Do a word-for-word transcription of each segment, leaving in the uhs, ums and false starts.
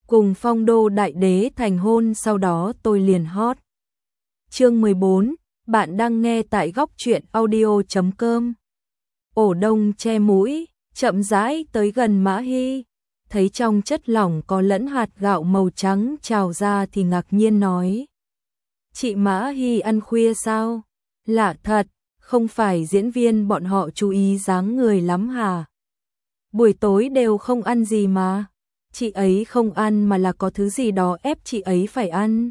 cùng Phong Đô đại đế thành hôn, sau đó tôi liền hot. Chương mười bốn, bạn đang nghe tại góc truyện audio chấm com. Ổ Đông che mũi, chậm rãi tới gần Mã Hy, thấy trong chất lỏng có lẫn hạt gạo màu trắng trào ra thì ngạc nhiên nói: "Chị Mã Hy ăn khuya sao? Lạ thật, không phải diễn viên bọn họ chú ý dáng người lắm hả? Buổi tối đều không ăn gì mà." "Chị ấy không ăn mà là có thứ gì đó ép chị ấy phải ăn."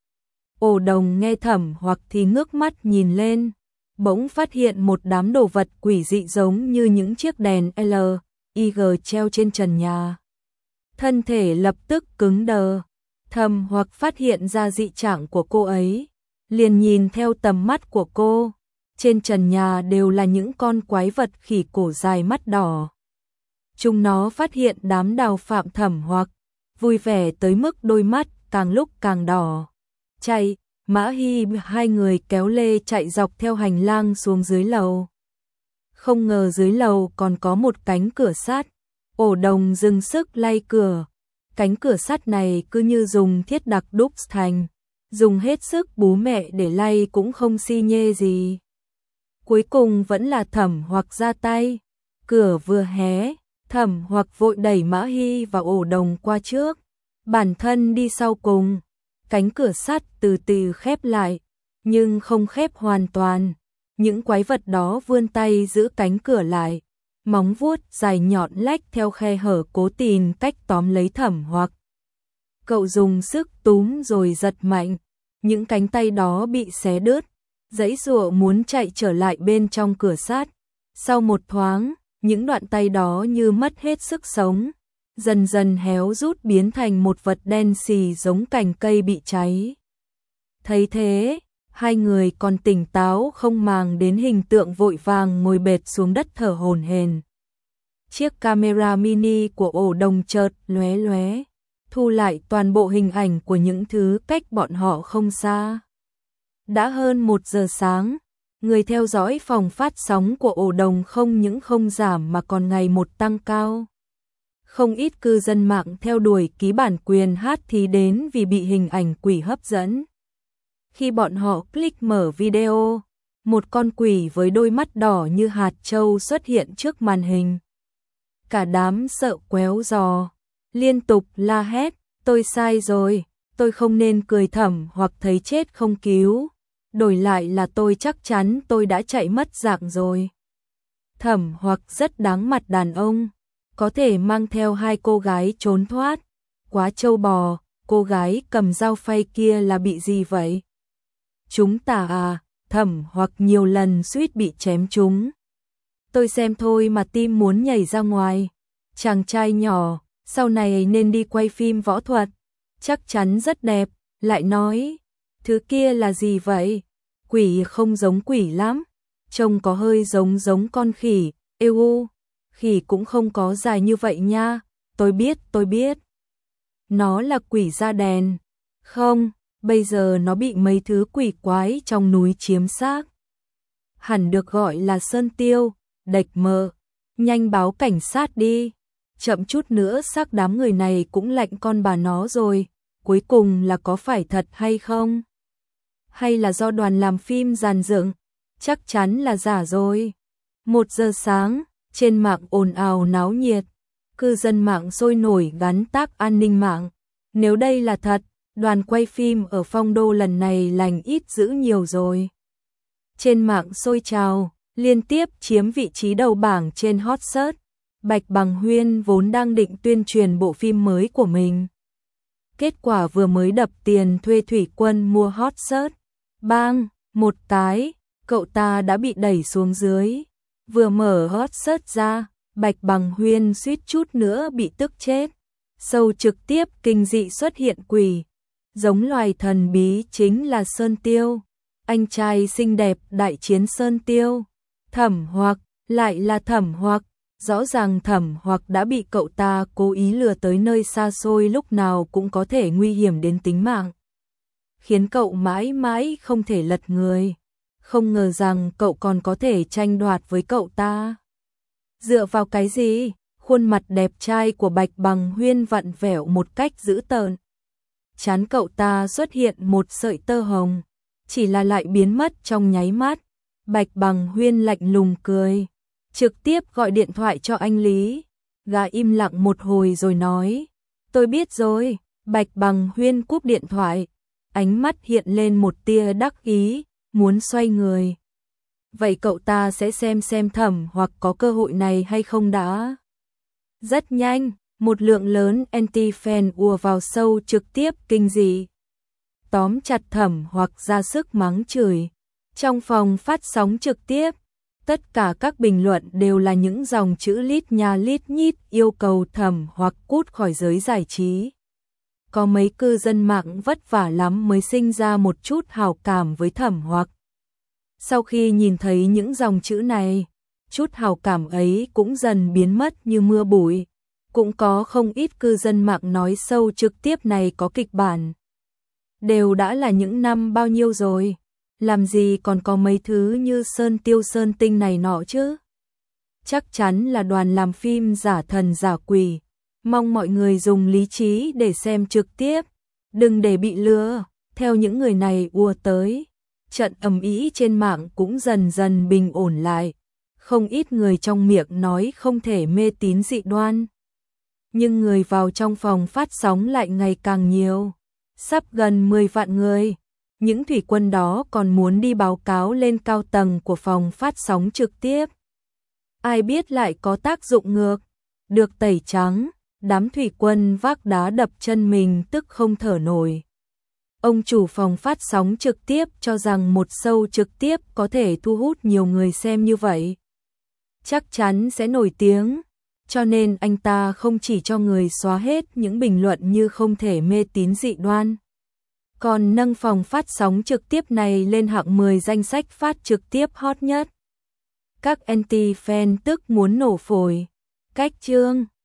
Ổ Đồng nghe Thẩm Hoặc thì ngước mắt nhìn lên, bỗng phát hiện một đám đồ vật quỷ dị giống như những chiếc đèn lờ e đê treo trên trần nhà. Thân thể lập tức cứng đờ. Thẩm Hoặc phát hiện ra dị trạng của cô ấy, liền nhìn theo tầm mắt của cô. Trên trần nhà đều là những con quái vật khỉ cổ dài mắt đỏ. Chúng nó phát hiện đám đào phạm Thẩm Hoặc, vui vẻ tới mức đôi mắt càng lúc càng đỏ. Chạy, Mã Hy hai người kéo lê chạy dọc theo hành lang xuống dưới lầu. Không ngờ dưới lầu còn có một cánh cửa sắt. Ổ Đồng dừng sức lay cửa. Cánh cửa sắt này cứ như dùng thiết đặc đúc thành, dùng hết sức bú mẹ để lay cũng không xi nhê gì. Cuối cùng vẫn là Thẩm Hoặc ra tay. Cửa vừa hé, Thẩm Hoặc vội đẩy Mã Hy và Ổ Đồng qua trước, bản thân đi sau cùng. Cánh cửa sắt từ từ khép lại, nhưng không khép hoàn toàn. Những quái vật đó vươn tay giữ cánh cửa lại, móng vuốt dài nhọn lách theo khe hở cố tìm cách tóm lấy Thẩm Hoặc. Cậu dùng sức túm rồi giật mạnh, những cánh tay đó bị xé đứt, giãy giụa muốn chạy trở lại bên trong cửa sắt. Sau một thoáng, những đoạn tay đó như mất hết sức sống, dần dần héo rút biến thành một vật đen xì giống cành cây bị cháy. Thấy thế, hai người còn tỉnh táo không màng đến hình tượng, vội vàng ngồi bệt xuống đất thở hổn hển. Chiếc camera mini của Ổ Đồng chợt lóe lóe, thu lại toàn bộ hình ảnh của những thứ cách bọn họ không xa. Đã hơn một giờ sáng, người theo dõi phòng phát sóng của Ổ Đồng không những không giảm mà còn ngày một tăng cao. Không ít cư dân mạng theo đuổi ký bản quyền hát thì đến vì bị hình ảnh quỷ hấp dẫn. Khi bọn họ click mở video, một con quỷ với đôi mắt đỏ như hạt trâu xuất hiện trước màn hình. Cả đám sợ quéo giò, liên tục la hét: "Tôi sai rồi, tôi không nên cười." Thẩm Hoặc thấy chết không cứu, đổi lại là tôi chắc chắn tôi đã chạy mất dạng rồi. Thẩm Hoặc rất đáng mặt đàn ông, có thể mang theo hai cô gái trốn thoát, quá trâu bò. Cô gái cầm dao phay kia là bị gì vậy? Chúng ta à? Thẩm Hoặc nhiều lần suýt bị chém trúng. Tôi xem thôi mà tim muốn nhảy ra ngoài. Chàng trai nhỏ, sau này nên đi quay phim võ thuật, chắc chắn rất đẹp. Lại nói, thứ kia là gì vậy? Quỷ không giống quỷ lắm, trông có hơi giống giống con khỉ. Êu u, khỉ cũng không có dài như vậy nha. Tôi biết, tôi biết. Nó là quỷ da đen. Không, bây giờ nó bị mấy thứ quỷ quái trong núi chiếm xác. Hẳn được gọi là sơn tiêu, đệch mờ. Nhanh báo cảnh sát đi. Chậm chút nữa xác đám người này cũng lạnh con bà nó rồi. Cuối cùng là có phải thật hay không? Hay là do đoàn làm phim dàn dựng? Chắc chắn là giả rồi. Một giờ sáng, trên mạng ồn ào náo nhiệt. Cư dân mạng sôi nổi gắn tác an ninh mạng. Nếu đây là thật, đoàn quay phim ở Phong Đô lần này lành ít dữ nhiều rồi. Trên mạng sôi trào, liên tiếp chiếm vị trí đầu bảng trên hot search. Bạch Bằng Huyên vốn đang định tuyên truyền bộ phim mới của mình. Kết quả vừa mới đập tiền thuê thủy quân mua hot search, bang, một cái, cậu ta đã bị đẩy xuống dưới. Vừa mở hot search ra, Bạch Bằng Huyên suýt chút nữa bị tức chết. Sâu trực tiếp kinh dị xuất hiện quỷ, giống loài thần bí chính là Sơn Tiêu. Anh trai xinh đẹp đại chiến Sơn Tiêu. Thẩm Hoặc, lại là Thẩm Hoặc. Rõ ràng Thẩm Hoặc đã bị cậu ta cố ý lừa tới nơi xa xôi, lúc nào cũng có thể nguy hiểm đến tính mạng, khiến cậu mãi mãi không thể lật người. Không ngờ rằng cậu còn có thể tranh đoạt với cậu ta. Dựa vào cái gì? Khuôn mặt đẹp trai của Bạch Bằng Huyên vặn vẹo một cách dữ tợn. Trán cậu ta xuất hiện một sợi tơ hồng, chỉ là lại biến mất trong nháy mắt. Bạch Bằng Huyên lạnh lùng cười, trực tiếp gọi điện thoại cho anh Lý. Gã im lặng một hồi rồi nói, tôi biết rồi. Bạch Bằng Huyên cúp điện thoại, ánh mắt hiện lên một tia đắc ý, muốn xoay người. Vậy cậu ta sẽ xem xem Thẩm Hoặc có cơ hội này hay không đã. Rất nhanh, một lượng lớn anti-fan ùa vào show trực tiếp kinh dị. Tóm chặt Thẩm Hoặc ra sức mắng chửi. Trong phòng phát sóng trực tiếp, tất cả các bình luận đều là những dòng chữ lít nha lít nhít yêu cầu Thẩm Hoặc cút khỏi giới giải trí. Có mấy cư dân mạng vất vả lắm mới sinh ra một chút hảo cảm với Thẩm Hoặc. Sau khi nhìn thấy những dòng chữ này, chút hảo cảm ấy cũng dần biến mất như mưa bụi. Cũng có không ít cư dân mạng nói show trực tiếp này có kịch bản. Đều đã là những năm bao nhiêu rồi, làm gì còn có mấy thứ như sơn tiêu sơn tinh này nọ chứ. Chắc chắn là đoàn làm phim giả thần giả quỷ. Mong mọi người dùng lý trí để xem trực tiếp, đừng để bị lừa. Theo những người này ùa tới, trận ầm ĩ trên mạng cũng dần dần bình ổn lại. Không ít người trong miệng nói không thể mê tín dị đoan, nhưng người vào trong phòng phát sóng lại ngày càng nhiều, sắp gần mười vạn người. Những thủy quân đó còn muốn đi báo cáo lên cao tầng của phòng phát sóng trực tiếp. Ai biết lại có tác dụng ngược, được tẩy trắng. Đám thủy quân vác đá đập chân mình tức không thở nổi. Ông chủ phòng phát sóng trực tiếp cho rằng một show trực tiếp có thể thu hút nhiều người xem như vậy, chắc chắn sẽ nổi tiếng. Cho nên anh ta không chỉ cho người xóa hết những bình luận như không thể mê tín dị đoan, còn nâng phòng phát sóng trực tiếp này lên hạng mười danh sách phát trực tiếp hot nhất. Các anti-fan tức muốn nổ phổi. Cách chương